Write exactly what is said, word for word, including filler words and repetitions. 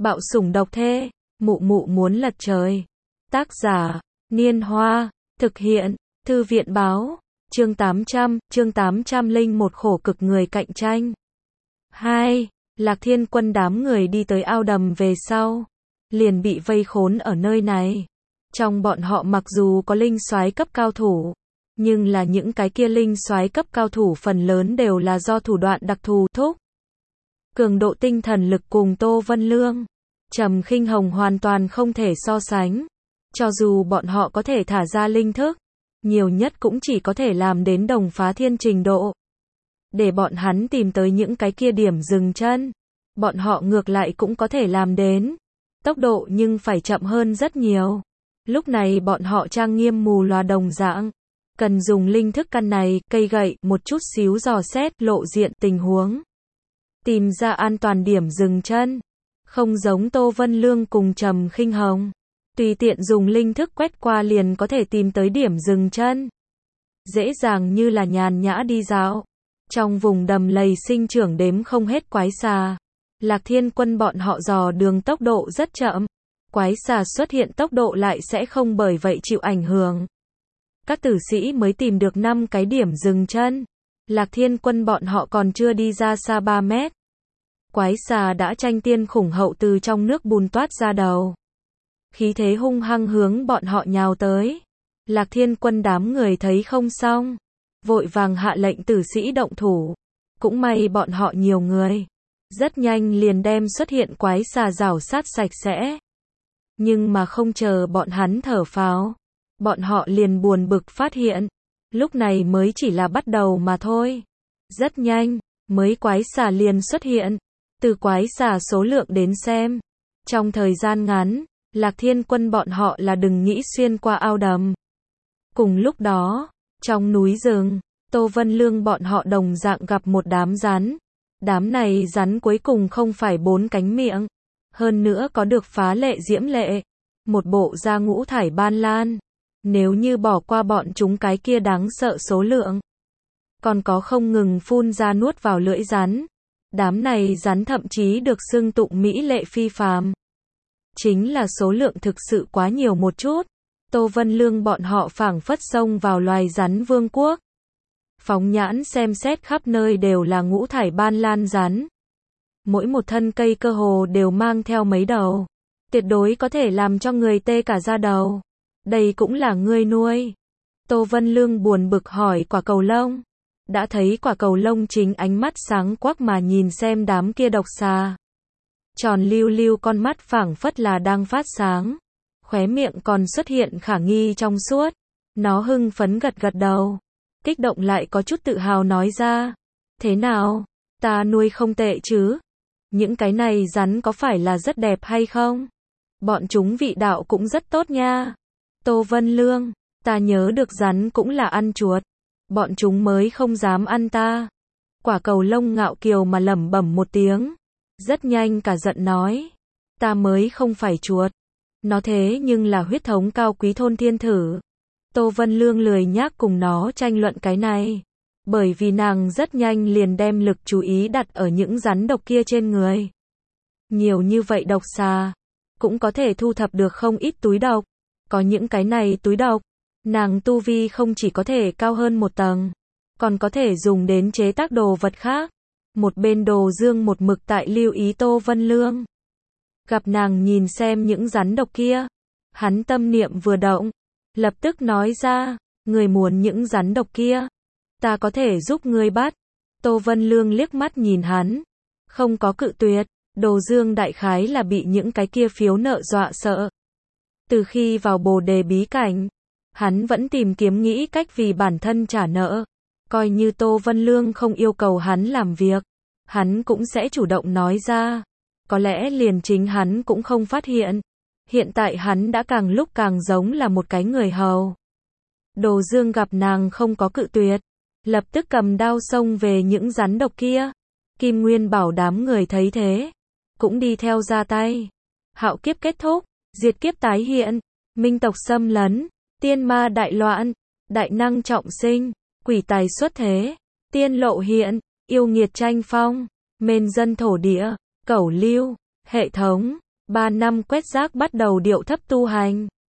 Bạo sủng độc thê, mụ mụ muốn lật trời. Tác giả, Niên Hoa, thực hiện, Thư viện Báo, chương tám trăm, chương tám trăm lẻ một khổ cực người cạnh tranh. hai. Lạc Thiên Quân đám người đi tới ao đầm về sau, liền bị vây khốn ở nơi này. Trong bọn họ mặc dù có linh soái cấp cao thủ, nhưng là những cái kia linh soái cấp cao thủ phần lớn đều là do thủ đoạn đặc thù thúc. Cường độ tinh thần lực cùng Tô Vân Lương, Trầm Khinh Hồng hoàn toàn không thể so sánh. Cho dù bọn họ có thể thả ra linh thức, nhiều nhất cũng chỉ có thể làm đến đồng phá thiên trình độ. Để bọn hắn tìm tới những cái kia điểm dừng chân, bọn họ ngược lại cũng có thể làm đến. Tốc độ nhưng phải chậm hơn rất nhiều. Lúc này bọn họ trang nghiêm mù loà đồng dạng, cần dùng linh thức căn này, cây gậy, một chút xíu dò xét, lộ diện tình huống. Tìm ra an toàn điểm dừng chân. Không giống Tô Vân Lương cùng Trầm Khinh Hồng, tùy tiện dùng linh thức quét qua liền có thể tìm tới điểm dừng chân. Dễ dàng như là nhàn nhã đi dạo. Trong vùng đầm lầy sinh trưởng đếm không hết quái xà. Lạc Thiên Quân bọn họ dò đường tốc độ rất chậm. Quái xà xuất hiện tốc độ lại sẽ không bởi vậy chịu ảnh hưởng. Các tử sĩ mới tìm được năm cái điểm dừng chân. Lạc Thiên Quân bọn họ còn chưa đi ra xa ba mét. Quái xà đã tranh tiên khủng hậu từ trong nước bùn toát ra đầu. Khí thế hung hăng hướng bọn họ nhào tới. Lạc Thiên Quân đám người thấy không xong, vội vàng hạ lệnh tử sĩ động thủ. Cũng may bọn họ nhiều người, rất nhanh liền đem xuất hiện quái xà rảo sát sạch sẽ. Nhưng mà không chờ bọn hắn thở phào, bọn họ liền buồn bực phát hiện, lúc này mới chỉ là bắt đầu mà thôi. Rất nhanh, mới quái xà liền xuất hiện. Từ quái xà số lượng đến xem, trong thời gian ngắn, Lạc Thiên Quân bọn họ là đừng nghĩ xuyên qua ao đầm. Cùng lúc đó, trong núi rừng, Tô Vân Lương bọn họ đồng dạng gặp một đám rắn. Đám này rắn cuối cùng không phải bốn cánh miệng, hơn nữa có được phá lệ diễm lệ, một bộ da ngũ thải ban lan. Nếu như bỏ qua bọn chúng cái kia đáng sợ số lượng, còn có không ngừng phun ra nuốt vào lưỡi rắn. Đám này rắn thậm chí được xưng tụng mỹ lệ phi phàm. Chính là số lượng thực sự quá nhiều một chút. Tô Vân Lương bọn họ phảng phất xông vào loài rắn vương quốc. Phóng nhãn xem xét khắp nơi đều là ngũ thải ban lan rắn. Mỗi một thân cây cơ hồ đều mang theo mấy đầu. Tuyệt đối có thể làm cho người tê cả da đầu. Đây cũng là ngươi nuôi. Tô Vân Lương buồn bực hỏi quả cầu lông. Đã thấy quả cầu lông chính ánh mắt sáng quắc mà nhìn xem đám kia độc xà. Tròn lưu lưu con mắt phảng phất là đang phát sáng. Khóe miệng còn xuất hiện khả nghi trong suốt. Nó hưng phấn gật gật đầu. Kích động lại có chút tự hào nói ra. Thế nào? Ta nuôi không tệ chứ? Những cái này rắn có phải là rất đẹp hay không? Bọn chúng vị đạo cũng rất tốt nha. Tô Vân Lương, ta nhớ được rắn cũng là ăn chuột. Bọn chúng mới không dám ăn ta. Quả cầu lông ngạo kiều mà lẩm bẩm một tiếng. Rất nhanh cả giận nói. Ta mới không phải chuột. Nó thế nhưng là huyết thống cao quý thôn thiên thử. Tô Vân Lương lười nhác cùng nó tranh luận cái này. Bởi vì nàng rất nhanh liền đem lực chú ý đặt ở những rắn độc kia trên người. Nhiều như vậy độc xà, cũng có thể thu thập được không ít túi độc. Có những cái này túi độc, nàng tu vi không chỉ có thể cao hơn một tầng, còn có thể dùng đến chế tác đồ vật khác. Một bên Đồ Dương một mực tại lưu ý Tô Vân Lương. Gặp nàng nhìn xem những rắn độc kia, hắn tâm niệm vừa động, lập tức nói ra, người muốn những rắn độc kia, ta có thể giúp ngươi bắt. Tô Vân Lương liếc mắt nhìn hắn, không có cự tuyệt. Đồ Dương đại khái là bị những cái kia phiếu nợ dọa sợ. Từ khi vào Bồ Đề bí cảnh, hắn vẫn tìm kiếm nghĩ cách vì bản thân trả nợ. Coi như Tô Vân Lương không yêu cầu hắn làm việc, hắn cũng sẽ chủ động nói ra. Có lẽ liền chính hắn cũng không phát hiện. Hiện tại hắn đã càng lúc càng giống là một cái người hầu. Đồ Dương gặp nàng không có cự tuyệt, lập tức cầm đao xông về những rắn độc kia. Kim Nguyên Bảo đám người thấy thế, cũng đi theo ra tay. Hạo kiếp kết thúc, diệt kiếp tái hiện, minh tộc xâm lấn, tiên ma đại loạn, đại năng trọng sinh, quỷ tài xuất thế, tiên lộ hiện, yêu nghiệt tranh phong, mên dân thổ địa, cẩu lưu, hệ thống, ba năm quét rác bắt đầu điệu thấp tu hành.